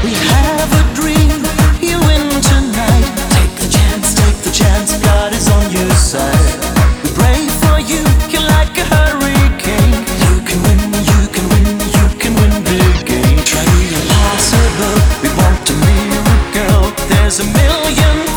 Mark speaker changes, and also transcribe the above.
Speaker 1: We have a dream, you win tonight. Take the chance, God is on your side. We pray for you, you're like a hurricane. You can win, you can win, you can win big game. Try the impossible, we want a miracle. There's a million